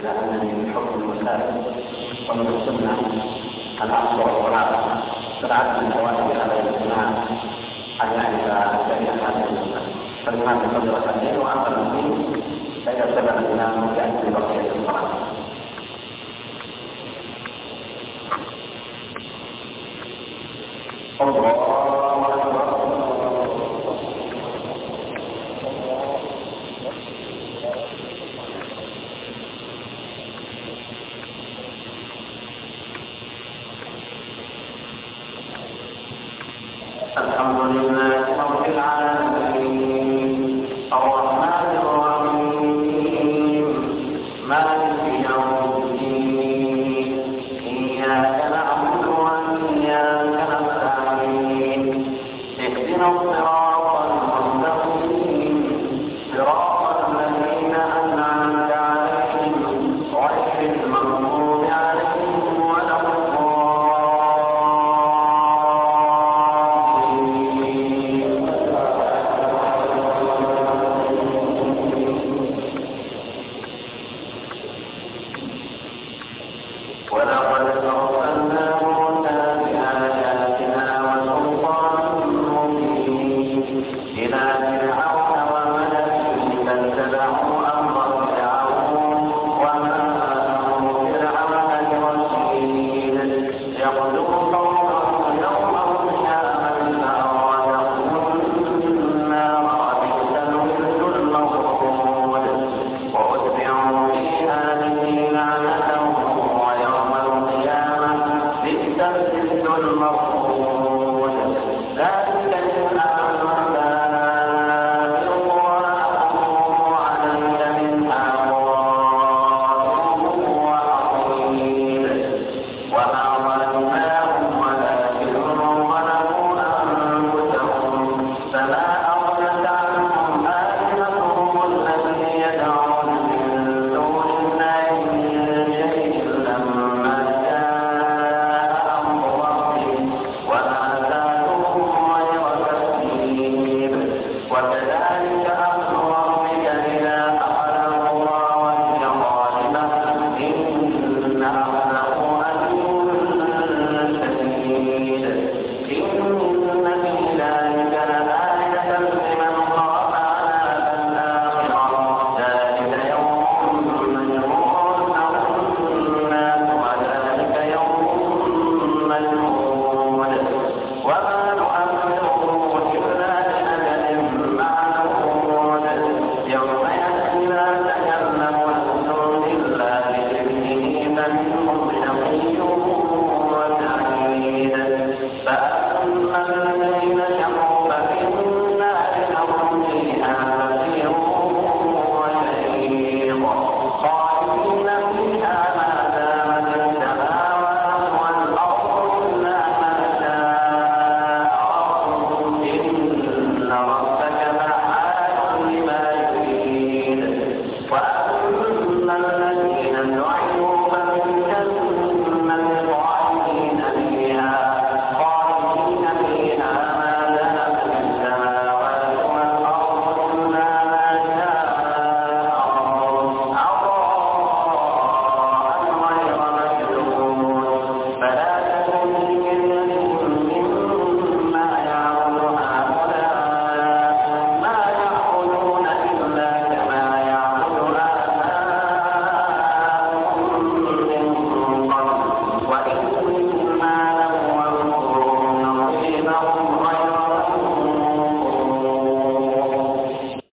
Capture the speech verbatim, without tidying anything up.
إلى أنني من حكم المسائل ومن السنة العصر والصلاة سرعة من فوائد هذا الاجتماع أن يعرف شيئا هذه المسألة فلهذا قدر الدين وأما الدين فإذا سبب الإمام يأتي بقية الصلاة. الحمد لله رب العالمين الرحمن الرحيم مالك يوم الدين إياك نعبد وإياك نستعين اهدنا الصراط المستقيم صراط الذين أنعمت عليهم غير المغضوب عليهم ولا الضالين. ولقد أرسلنا موسى بآياتنا وسلطان مبين إلى فرعون وملئه فاتبعوا أمر